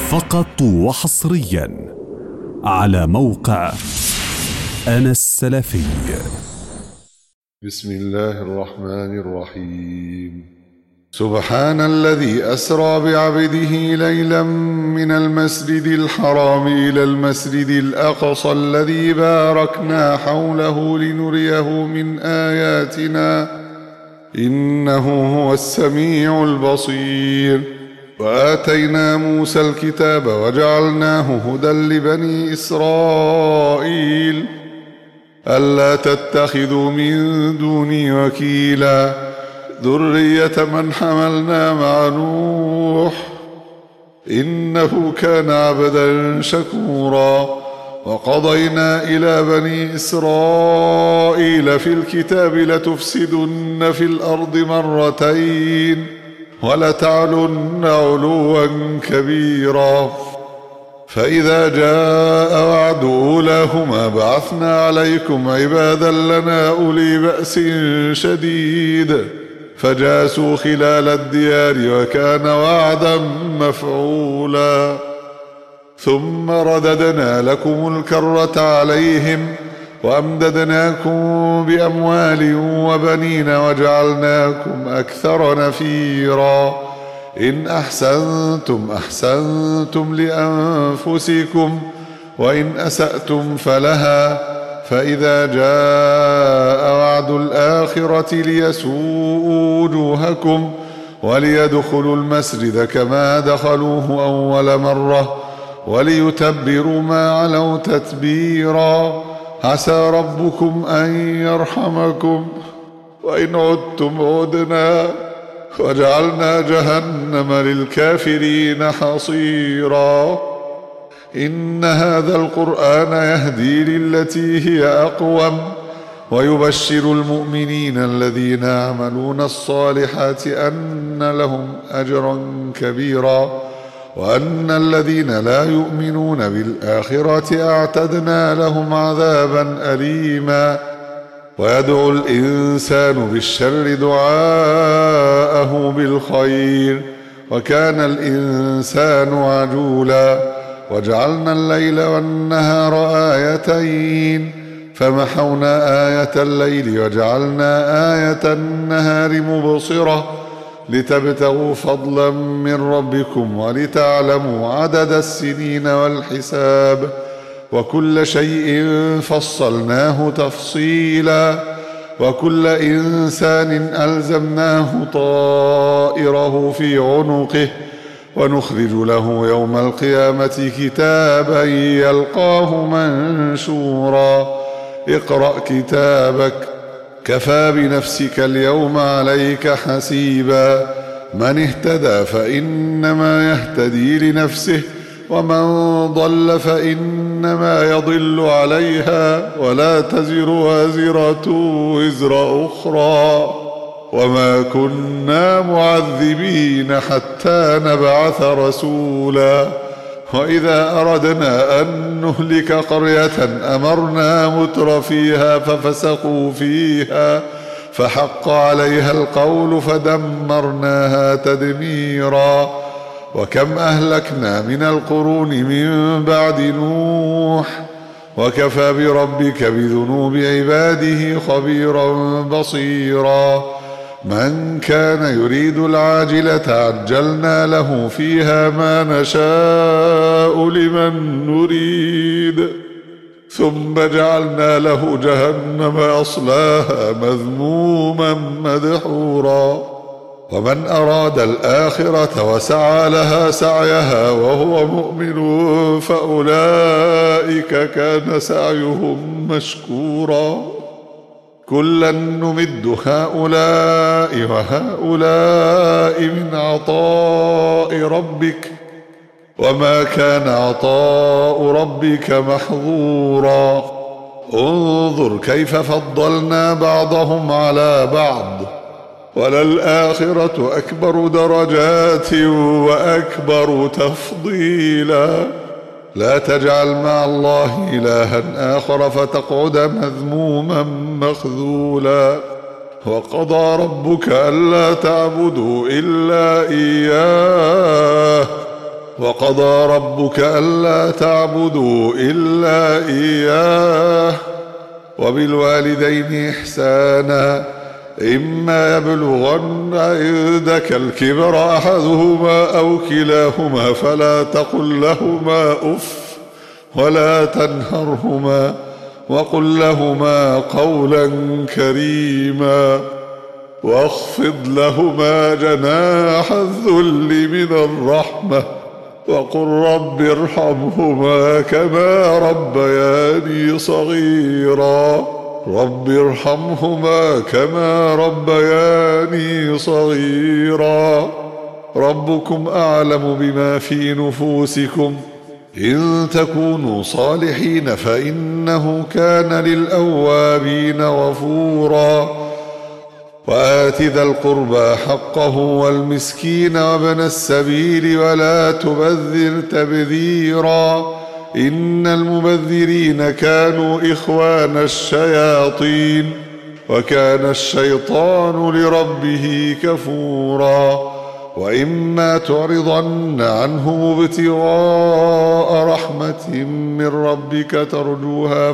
فقط وحصريا على موقع أنا السلفي. بسم الله الرحمن الرحيم. سبحان الذي أسرى بعبده ليلا من المسجد الحرام إلى المسجد الأقصى الذي باركنا حوله لنريه من آياتنا إنه هو السميع البصير. وآتينا موسى الكتاب وجعلناه هدى لبني إسرائيل ألا تتخذوا من دوني وكيلا ذرية من حملنا مع نوح إنه كان عبدا شكورا. وقضينا إلى بني إسرائيل في الكتاب لتفسدن في الأرض مرتين ولتعلن علوا كبيرا. فإذا جاء وعد أولاهما بعثنا عليكم عبادا لنا أولي بأس شديد فجاسوا خلال الديار وكان وعدا مفعولا. ثم رددنا لكم الكرة عليهم وأمددناكم بأموال وبنين وجعلناكم أكثر نفيرا. إن أحسنتم أحسنتم لأنفسكم وإن أسأتم فلها. فإذا جاء وعد الآخرة ليسوءوا وجوهكم وليدخلوا المسجد كما دخلوه أول مرة وليتبروا ما علوا تتبيرا. عسى ربكم أن يرحمكم وإن عدتم عدنا وجعلنا جهنم للكافرين حصيرا. إن هذا القرآن يهدي للتي هي أقوم ويبشر المؤمنين الذين يعملون الصالحات أن لهم أجرا كبيرا وأن الذين لا يؤمنون بالآخرة أعتدنا لهم عذابا أليما. ويدعو الإنسان بالشر دعاءه بالخير وكان الإنسان عجولا. وجعلنا الليل والنهار آيتين فمحونا آية الليل وجعلنا آية النهار مبصرة لتبتغوا فضلا من ربكم ولتعلموا عدد السنين والحساب وكل شيء فصلناه تفصيلا. وكل إنسان ألزمناه طائره في عنقه ونخرج له يوم القيامة كتابا يلقاه منشورا. اقرأ كتابك كفى بنفسك اليوم عليك حسيبا. من اهتدى فإنما يهتدي لنفسه ومن ضل فإنما يضل عليها ولا تزر وازرة وزر أخرى وما كنا معذبين حتى نبعث رسولا. وإذا أردنا أن نهلك قرية أمرنا متر فيها ففسقوا فيها فحق عليها القول فدمرناها تدميرا. وكم أهلكنا من القرون من بعد نوح وكفى بربك بذنوب عباده خبيرا بصيرا. من كان يريد العاجلة عجلنا له فيها ما نشاء لمن نريد ثم جعلنا له جهنم يصلاها مذموما مدحورا. ومن أراد الآخرة وسعى لها سعيها وهو مؤمن فأولئك كان سعيهم مشكورا. كلا نمد هؤلاء وهؤلاء من عطاء ربك وما كان عطاء ربك محظورا. انظر كيف فضلنا بعضهم على بعض وللآخرة أكبر درجات وأكبر تفضيلا. لا تجعل مع الله إلها آخر فتقعد مذموما مخذولا. وقضى ربك ألا تعبدوا إلا إياه وقضى ربك ألا تعبدوا إلا إياه وبالوالدين إحسانا إما يبلغن عندك الكبر أحدهما أو كلاهما فلا تقل لهما أف ولا تنهرهما وقل لهما قولا كريما واخفض لهما جناح الذل من الرحمة وقل رب ارحمهما كما ربياني صغيرا رب ارحمهما كما ربياني صغيرا ربكم أعلم بما في نفوسكم إن تكونوا صالحين فإنه كان للأوابين غفورا وآت ذا القربى حقه والمسكين وابن السبيل ولا تبذر تبذيرا إن المبذرين كانوا إخوان الشياطين وكان الشيطان لربه كفورا وإما تعرضن عنهم ابتغاء رحمة من ربك ترجوها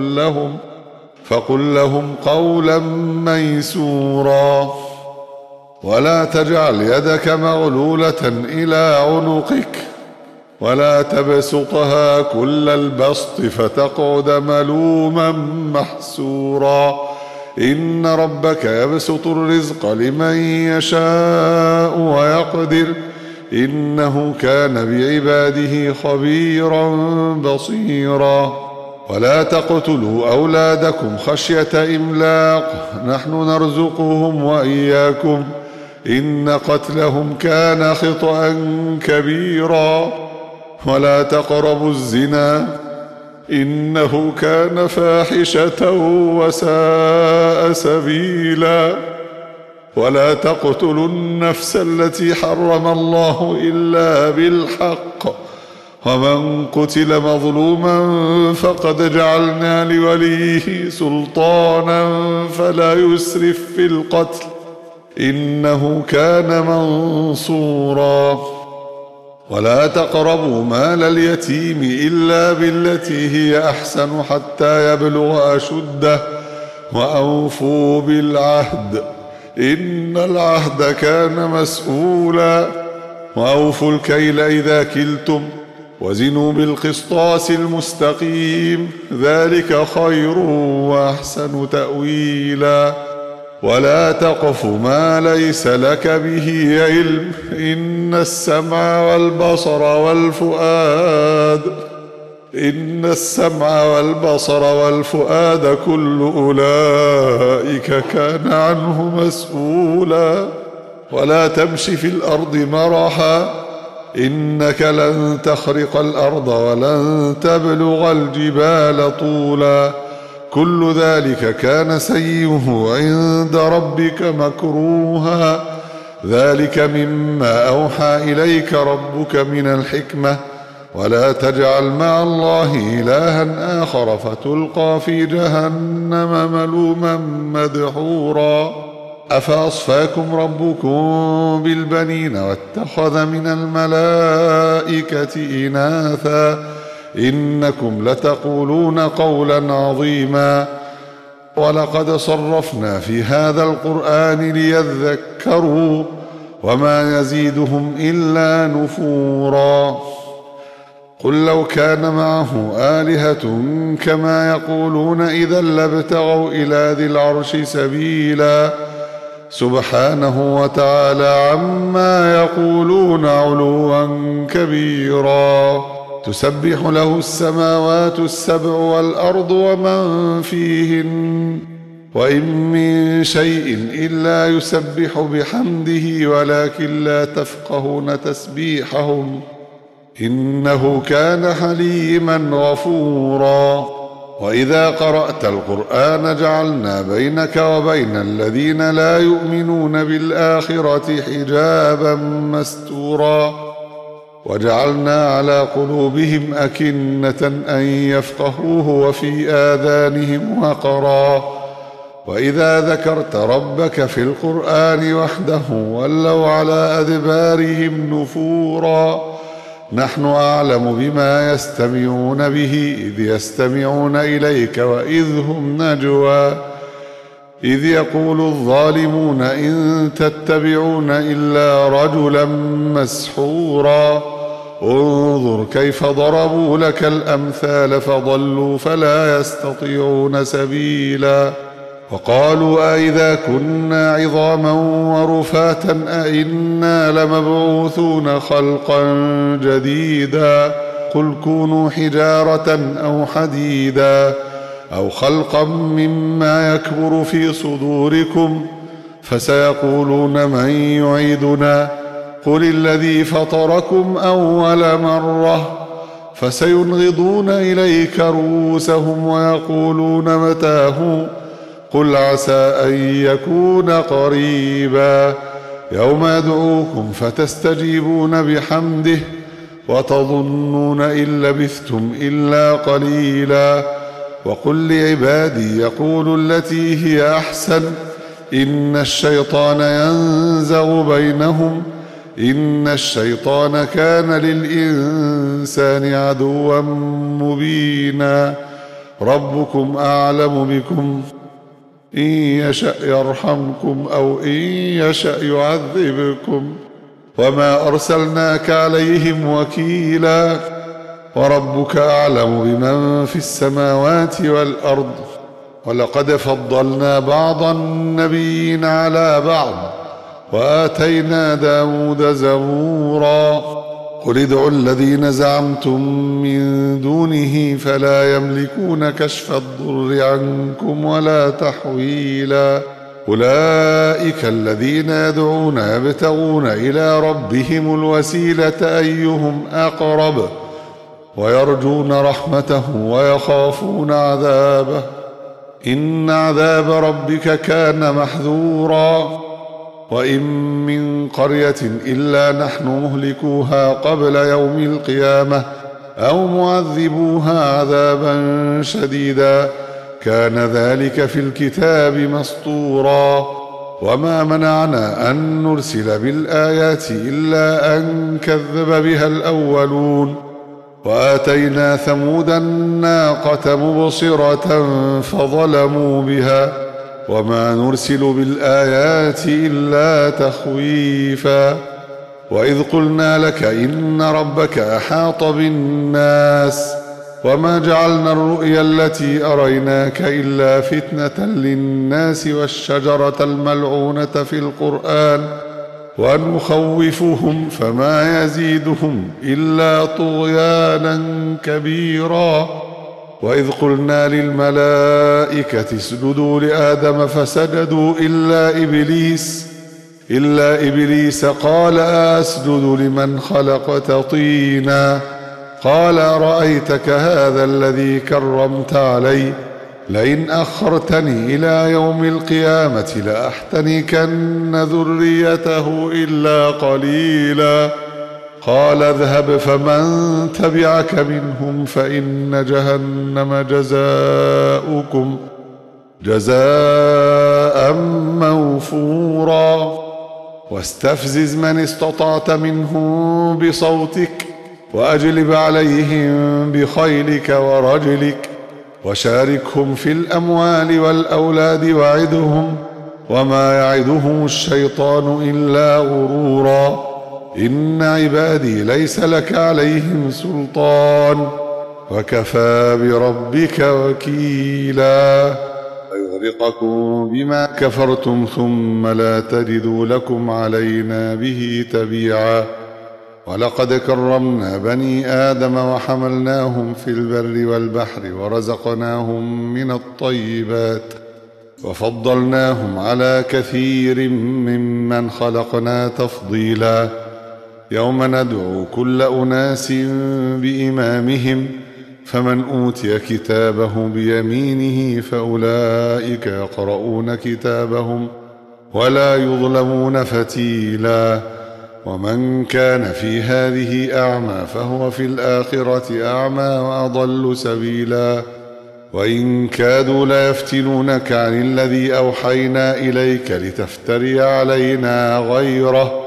فقل لهم قولا ميسورا ولا تجعل يدك مغلولة إلى عنقك ولا تبسطها كل البسط فتقعد ملوما محسورا إن ربك يبسط الرزق لمن يشاء ويقدر إنه كان بعباده خبيرا بصيرا ولا تقتلوا أولادكم خشية إملاق نحن نرزقهم وإياكم إن قتلهم كان خطأ كبيرا ولا تقربوا الزنا إنه كان فاحشة وساء سبيلا ولا تقتلوا النفس التي حرم الله إلا بالحق ومن قتل مظلوما فقد جعلنا لوليه سلطانا فلا يسرف في القتل إنه كان منصورا ولا تقربوا مال اليتيم إلا بالتي هي أحسن حتى يبلغ أشده وأوفوا بالعهد إن العهد كان مسؤولا وأوفوا الكيل إذا كلتم وزنوا بالقسطاس المستقيم ذلك خير وأحسن تأويلا ولا تقف ما ليس لك به علم إن السمع والبصر والفؤاد كل أولئك كان عنه مسؤولا ولا تمش في الأرض مرحا إنك لن تخرق الأرض ولن تبلغ الجبال طولا كل ذلك كان سيئه عند ربك مكروها ذلك مما أوحى إليك ربك من الحكمة ولا تجعل مع الله إلها آخر فتلقى في جهنم ملوما مدحورا أفأصفاكم ربكم بالبنين واتخذ من الملائكة إناثا إنكم لتقولون قولا عظيما ولقد صرفنا في هذا القرآن ليذكروا وما يزيدهم إلا نفورا قل لو كان معه آلهة كما يقولون إذا لابتغوا إلى ذي العرش سبيلا سبحانه وتعالى عما يقولون علوا كبيرا تسبح له السماوات السبع والأرض ومن فيهن وإن من شيء إلا يسبح بحمده ولكن لا تفقهون تسبيحهم إنه كان حليما غفورا وإذا قرأت القرآن جعلنا بينك وبين الذين لا يؤمنون بالآخرة حجابا مستورا وجعلنا على قلوبهم أكنة أن يفقهوه وفي آذانهم وقرا وإذا ذكرت ربك في القرآن وحده ولوا على أدبارهم نفورا نحن أعلم بما يستمعون به إذ يستمعون إليك وإذ هم نجوى إذ يقول الظالمون إن تتبعون إلا رجلا مسحورا انظر كيف ضربوا لك الأمثال فضلوا فلا يستطيعون سبيلا وقالوا أئذا كنا عظاما ورفاتا أئنا لمبعوثون خلقا جديدا قل كونوا حجارة أو حديدا أو خلقا مما يكبر في صدوركم فسيقولون من يعيدنا قل الذي فطركم أول مرة فسينغضون إليك رؤوسهم ويقولون متاه قل عسى أن يكون قريبا يوم يدعوكم فتستجيبون بحمده وتظنون إن لبثتم إلا قليلا وقل لعبادي يقولوا التي هي أحسن إن الشيطان ينزغ بينهم إن الشيطان كان للإنسان عدوا مبينا ربكم أعلم بكم إن يشأ يرحمكم أو إن يشأ يعذبكم وما أرسلناك عليهم وكيلا وربك أعلم بمن في السماوات والأرض ولقد فضلنا بعض النبيين على بعض وآتينا داود زبورا قل ادعوا الذين زعمتم من دونه فلا يملكون كشف الضر عنكم ولا تحويلا أولئك الذين يدعون يبتغون إلى ربهم الوسيلة أيهم أقرب ويرجون رحمته ويخافون عذابه إن عذاب ربك كان محذورا وإن من قرية إلا نحن مهلكوها قبل يوم القيامة أو معذبوها عذابا شديدا كان ذلك في الكتاب مسطورا وما منعنا أن نرسل بالآيات إلا أن كذب بها الأولون وآتينا ثمود الناقة مبصرة فظلموا بها وما نرسل بالآيات إلا تخويفا وإذ قلنا لك إن ربك أحاط بالناس وما جعلنا الرؤيا التي أريناك إلا فتنة للناس والشجرة الملعونة في القرآن ونخوفهم فما يزيدهم إلا طغيانا كبيرا وإذ قلنا للملائكة اسجدوا لآدم فسجدوا إلا إبليس قال أسجد لمن خلقت طينا قال أرأيتك هذا الذي كرمت علي لئن أخرتني إلى يوم القيامة لأحتنكن ذريته إلا قليلا قال اذهب فمن تبعك منهم فإن جهنم جزاؤكم جزاء موفورا واستفزز من استطعت منهم بصوتك وأجلب عليهم بخيلك ورجلك وشاركهم في الأموال والأولاد وعدهم وما يعدهم الشيطان إلا غرورا إن عبادي ليس لك عليهم سلطان وكفى بربك وكيلا فيغرقكم بما كفرتم ثم لا تجدوا لكم علينا به تبيعا ولقد كرمنا بني آدم وحملناهم في البر والبحر ورزقناهم من الطيبات وفضلناهم على كثير ممن خلقنا تفضيلا يوم ندعو كل أناس بإمامهم فمن أوتي كتابه بيمينه فأولئك يقرؤون كتابهم ولا يظلمون فتيلا ومن كان في هذه أعمى فهو في الآخرة أعمى وأضل سبيلا وإن كادوا ليفتنونك عن الذي أوحينا إليك لتفتري علينا غيره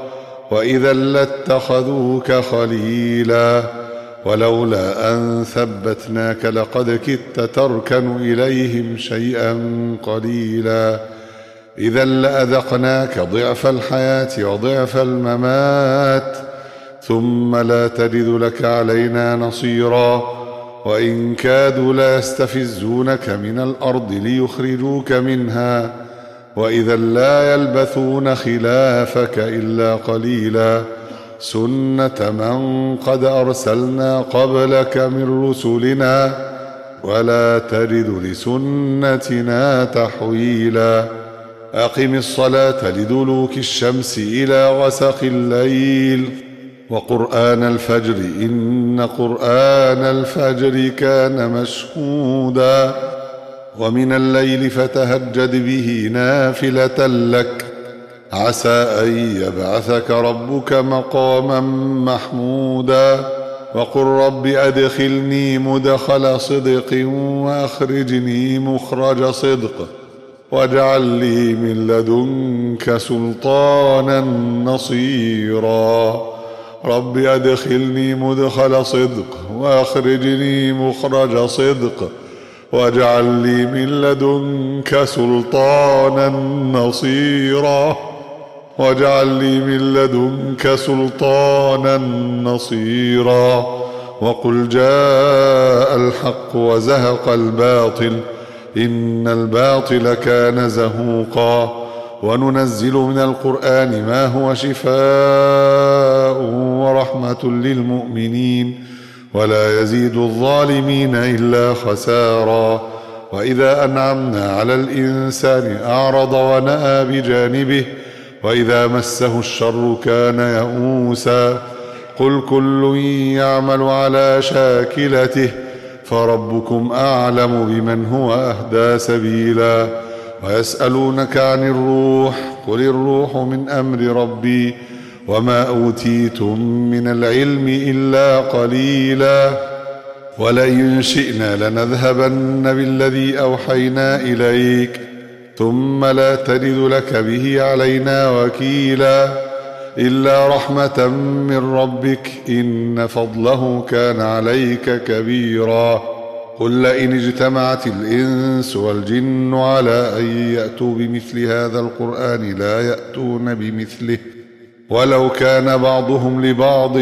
وإذا لاتخذوك خليلا ولولا أن ثبتناك لقد كدت تركن إليهم شيئا قليلا إذا لأذقناك ضعف الحياة وضعف الممات ثم لا تجد لك علينا نصيرا وإن كادوا ليستفزونك من الأرض ليخرجوك منها وإذا لا يلبثون خلافك إلا قليلا سنة من قد أرسلنا قبلك من رسلنا ولا تجد لسنتنا تحويلا أقم الصلاة لدلوك الشمس إلى غسق الليل وقرآن الفجر إن قرآن الفجر كان مشهودا ومن الليل فتهجد به نافلة لك عسى أن يبعثك ربك مقاما محمودا وقل رب أدخلني مدخل صدق وأخرجني مخرج صدق واجعل لي من لدنك سلطانا نصيرا رب أدخلني مدخل صدق وأخرجني مخرج صدق واجعل لي من لدنك سلطانا نصيرا واجعل لي من لدنك سلطانا نصيرا وقل جاء الحق وزهق الباطل إن الباطل كان زهوقا وننزل من القرآن ما هو شفاء ورحمة للمؤمنين ولا يزيد الظالمين إلا خسارا وإذا أنعمنا على الإنسان أعرض ونأى بجانبه وإذا مسه الشر كان يئوسا قل كل يعمل على شاكلته فربكم أعلم بمن هو أهدى سبيلا ويسألونك عن الروح قل الروح من أمر ربي وما أوتيتم من العلم إلا قليلا ولئن شئنا لنذهبن بالذي أوحينا إليك ثم لا تجد لك به علينا وكيلا إلا رحمة من ربك إن فضله كان عليك كبيرا قل لئن اجتمعت الإنس والجن على أن يأتوا بمثل هذا القرآن لا يأتون بمثله ولو كان بعضهم لبعض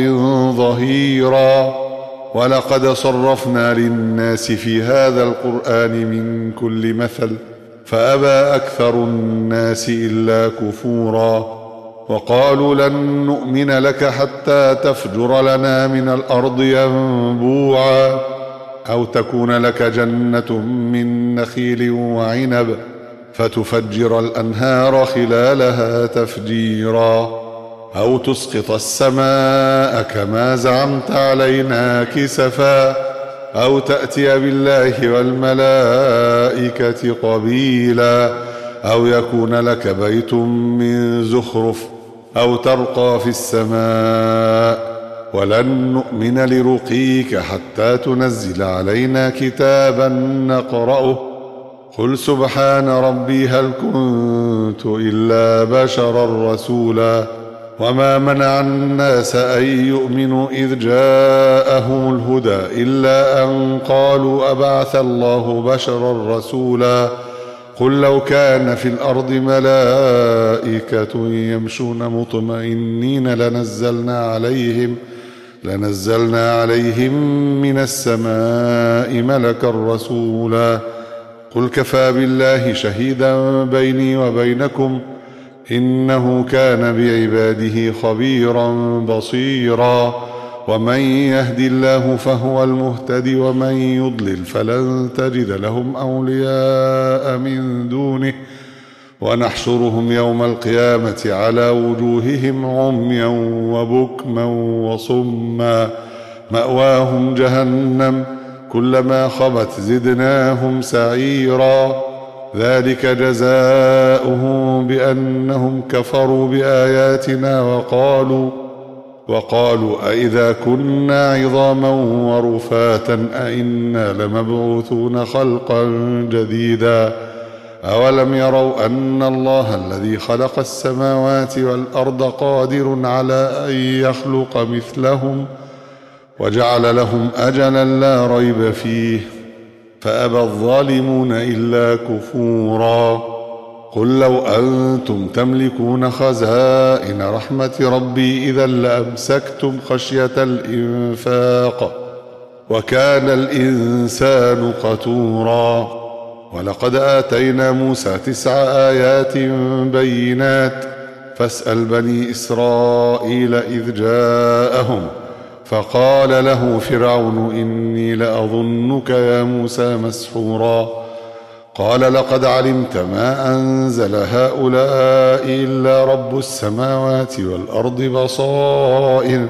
ظهيرا ولقد صرفنا للناس في هذا القرآن من كل مثل فأبى أكثر الناس إلا كفورا وقالوا لن نؤمن لك حتى تفجر لنا من الأرض ينبوعا أو تكون لك جنة من نخيل وعنب فتفجر الأنهار خلالها تفجيرا أو تسقط السماء كما زعمت علينا كسفا أو تأتي بالله والملائكة قبيلا أو يكون لك بيت من زخرف أو ترقى في السماء ولن نؤمن لرقيك حتى تنزل علينا كتابا نقرأه قل سبحان ربي هل كنت إلا بشرا رسولا وما منع الناس أن يؤمنوا إذ جاءهم الهدى إلا أن قالوا أبعث الله بشرا رسولا قل لو كان في الأرض ملائكة يمشون مطمئنين لنزلنا عليهم من السماء ملكا رسولا قل كفى بالله شهيدا بيني وبينكم إنه كان بعباده خبيرا بصيرا ومن يهد الله فهو المهتدي ومن يضلل فلن تجد لهم أولياء من دونه ونحشرهم يوم القيامة على وجوههم عميا وبكما وصما مأواهم جهنم كلما خبت زدناهم سعيرا ذلك جزاؤهم بأنهم كفروا بآياتنا وقالوا أئذا كنا عظاما ورفاتا أئنا لمبعوثون خلقا جديدا أولم يروا أن الله الذي خلق السماوات والأرض قادر على أن يخلق مثلهم وجعل لهم أجلا لا ريب فيه فأبى الظالمون إلا كفورا. قل لو أنتم تملكون خزائن رحمة ربي إذا لأمسكتم خشية الإنفاق وكان الإنسان قتورا. ولقد آتينا موسى 9 آيات بينات فاسأل بني إسرائيل إذ جاءهم فقال له فرعون إني لأظنك يا موسى مسحورا. قال لقد علمت ما أنزل هؤلاء إلا رب السماوات والأرض بصائر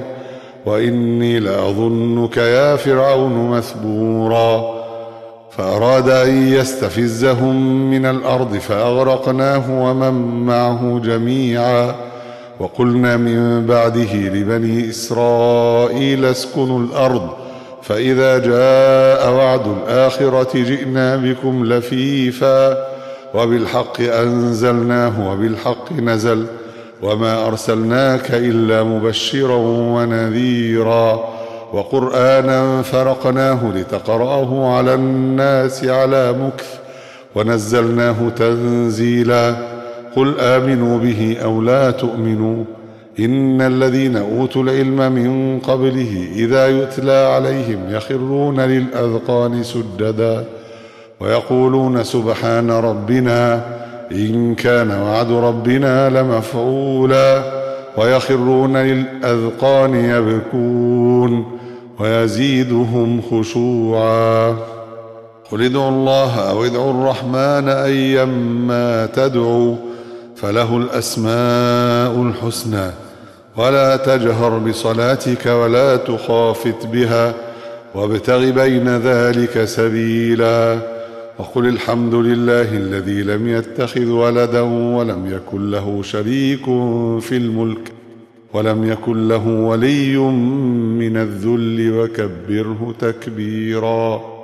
وإني لأظنك يا فرعون مثبورا. فأراد أن يستفزهم من الأرض فأغرقناه ومن معه جميعا. وقلنا من بعده لبني إسرائيل اسكنوا الأرض فإذا جاء وعد الآخرة جئنا بكم لفيفا وبالحق أنزلناه وبالحق نزل وما أرسلناك إلا مبشرا ونذيرا وقرآنا فرقناه لتقرأه على الناس على مكث ونزلناه تنزيلا. قل آمنوا به أو لا تؤمنوا إن الذين أوتوا العلم من قبله إذا يتلى عليهم يخرون للأذقان سجدا ويقولون سبحان ربنا إن كان وعد ربنا لمفعولا ويخرون للأذقان يبكون ويزيدهم خشوعا. قل ادعوا الله أو ادعوا الرحمن أيما تدعوا فله الأسماء الحسنى ولا تجهر بصلاتك ولا تخافت بها وابتغ بين ذلك سبيلا. وقل الحمد لله الذي لم يتخذ ولدا ولم يكن له شريك في الملك ولم يكن له ولي من الذل وكبره تكبيرا.